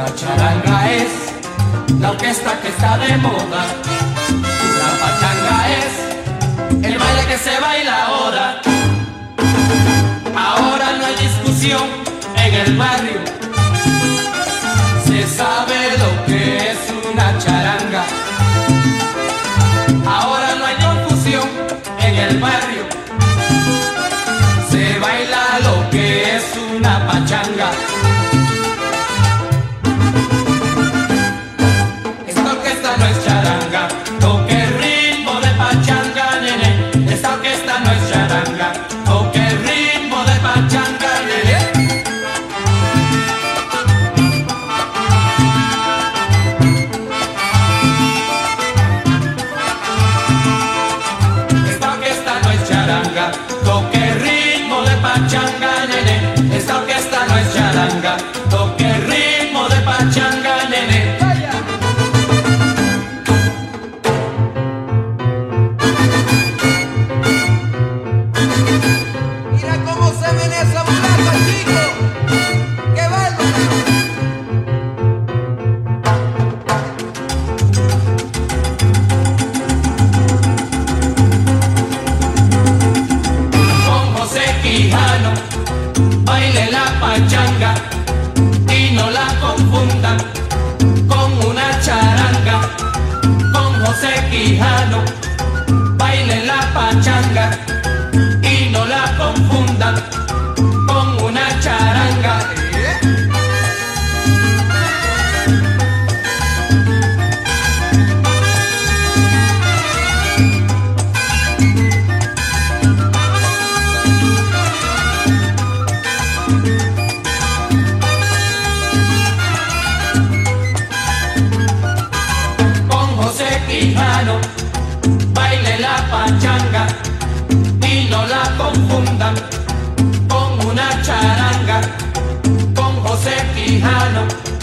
La charanga es la orquesta que está de moda. La pachanga es el baile que se baila ahora. Ahora no hay discusión en el barrio. Se sabe lo que es una charanga. Ahora no hay confusión en el barrio. Se baila lo que es una pachanga. Esta orquesta no es charanga, toque el ritmo de pachanga, nene. Esta orquesta no es charanga, toque el ritmo de pachanga, nene. Esta orquesta no es charanga, toque el ritmo de pachanga, nene. Esta orquesta no es charanga, toque el ritmo de pachanga, nene. Mira cómo se menea esa mulaca, chico. ¡Qué bárbaro! Con José Quijano baile la pachanga y no la confundan con una charanga. Con José Quijano baile la pachanga y no la confundan con una charanga. Con José Quijano baile la pachanga y no la confundan con una charanga. Con José Quijano